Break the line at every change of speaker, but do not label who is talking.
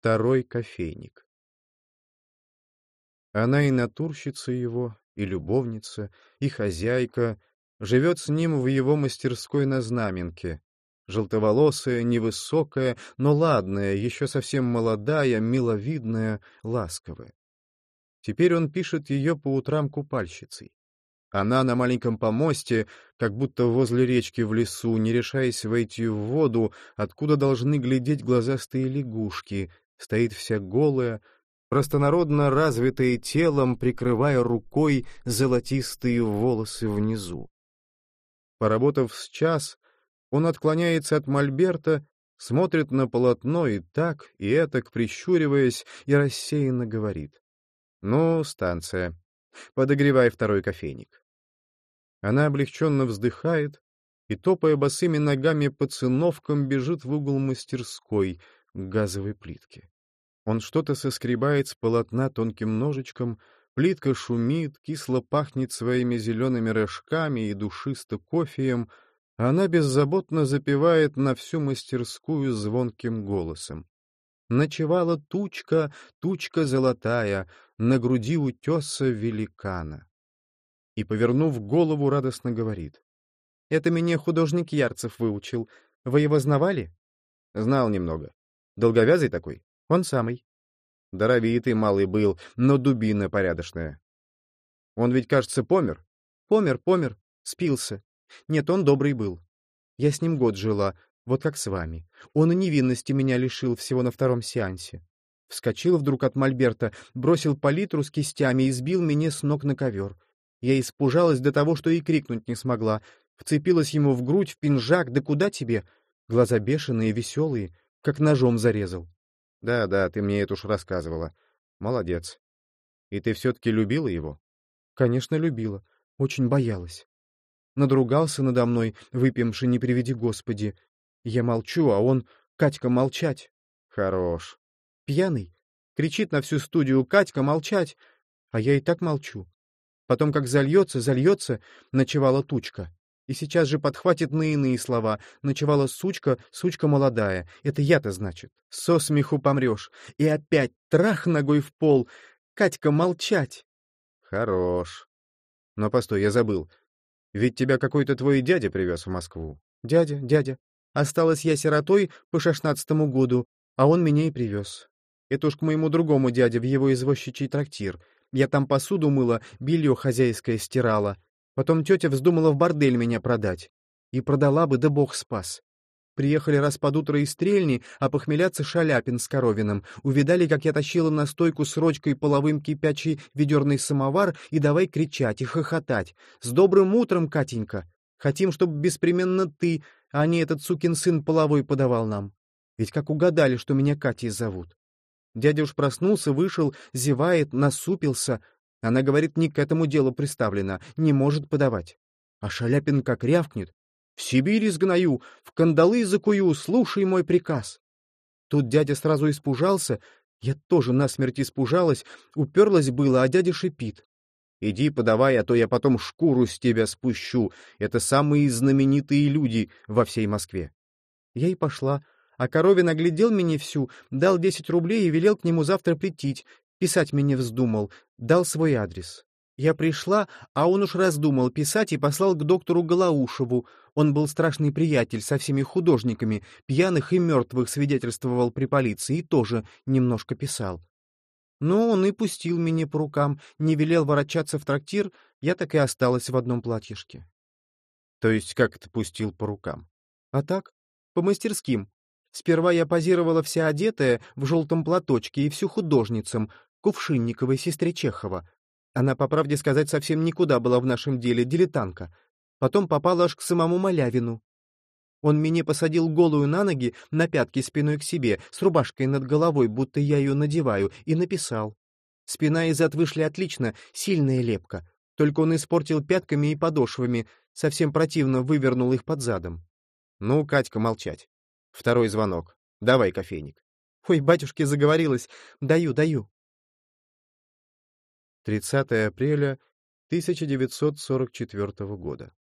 Второй кофейник. Она и натурщица его, и любовница, и хозяйка, живет с ним в его мастерской на Знаменке. Желтоволосая, невысокая, но ладная, еще совсем молодая, миловидная, ласковая. Теперь он пишет ее по утрам купальщицей. Она на маленьком помосте, как будто возле речки в лесу, не решаясь войти в воду, откуда должны глядеть глазастые лягушки, стоит вся голая, простонародно развитая телом, прикрывая рукой золотистые волосы внизу. Поработав с час, он отклоняется от мольберта, смотрит на полотно и так, и этак, прищуриваясь, и рассеянно говорит: «Ну, станция, подогревай второй кофейник». Она облегченно вздыхает и, топая босыми ногами по циновкам, бежит в угол мастерской к газовой плитке. Он что-то соскребает с полотна тонким ножичком, плитка шумит, кисло пахнет своими зелеными рожками и душисто кофеем, а она беззаботно запевает на всю мастерскую звонким голосом. Ночевала тучка, тучка золотая, на груди утеса великана. И, повернув голову, радостно говорит: «Это меня художник Ярцев выучил. Вы его знавали?» «Знал немного. Долговязый такой?» «Он самый». «Даровитый малый был, но дубина порядочная. Он ведь, кажется, помер?» «Помер, спился. Нет, он добрый был. Я с ним год жила, вот как с вами. Он и невинности меня лишил всего на втором сеансе. Вскочил вдруг от мольберта, бросил палитру с кистями и сбил меня с ног на ковер. Я испужалась до того, что и крикнуть не смогла. Вцепилась ему в грудь, в пинжак, да куда тебе? Глаза бешеные, веселые, как ножом зарезал. Да, ты мне это уж рассказывала. Молодец. И ты все-таки любила его? Конечно, любила. Очень боялась. Надругался надо мной, выпьемши, не приведи Господи. Я молчу, а он: «Катька, молчать!» Хорош. Пьяный. Кричит на всю студию: «Катька, молчать!» А я и так молчу. Потом, как зальется, ночевала тучка. И сейчас же подхватит на иные слова: «Ночевала сучка, сучка молодая». Это я-то, значит. Со смеху помрешь. И опять трах ногой в пол: «Катька, молчать!» Хорош. Но постой, я забыл. Ведь тебя какой-то твой дядя привез в Москву. Дядя. Осталась я сиротой по 16-му году, а он меня и привез. Это уж к моему другому дяде в его извозчичий трактир. Я там посуду мыла, белье хозяйское стирала. Потом тетя вздумала в бордель меня продать. И продала бы, да бог спас. Приехали раз под утро из Стрельни, а похмеляться Шаляпин с Коровиным. Увидали, как я тащила на стойку с рочкой половым кипячий ведерный самовар, и давай кричать и хохотать. «С добрым утром, Катенька! Хотим, чтобы беспременно ты, а не этот сукин сын половой подавал нам. Ведь как угадали, что меня Катей зовут». Дядя уж проснулся, вышел, зевает, насупился. Она говорит, не к этому делу приставлена, не может подавать. А Шаляпин как рявкнет: «В Сибирь изгнаю, в кандалы закую, слушай мой приказ». Тут дядя сразу испужался, я тоже насмерть испужалась, уперлась было, а дядя шипит: «Иди подавай, а то я потом шкуру с тебя спущу. Это самые знаменитые люди во всей Москве». Я и пошла, а Коровин оглядел меня всю, дал 10 рублей и велел к нему завтра прийти, писать меня вздумал, дал свой адрес. Я пришла, а он уж раздумал писать и послал к доктору Голоушеву. Он был страшный приятель со всеми художниками, пьяных и мертвых свидетельствовал при полиции и тоже немножко писал. Но он и пустил меня по рукам, не велел ворочаться в трактир, я так и осталась в одном платьишке. То есть как это пустил по рукам? А так, по мастерским. Сперва я позировала вся одетая в желтом платочке и всю художницам, Кувшинниковой, сестре Чехова. Она, по правде сказать, совсем никуда была в нашем деле, дилетантка. Потом попала аж к самому Малявину. Он меня посадил голую на ноги, на пятки спиной к себе, с рубашкой над головой, будто я ее надеваю, и написал. Спина и зад вышли отлично, сильная лепка. Только он испортил пятками и подошвами, совсем противно вывернул их под задом. Ну, Катька, молчать. Второй звонок. Давай кофейник. Ой, батюшки, заговорилась. Даю. 30 апреля 1944 года.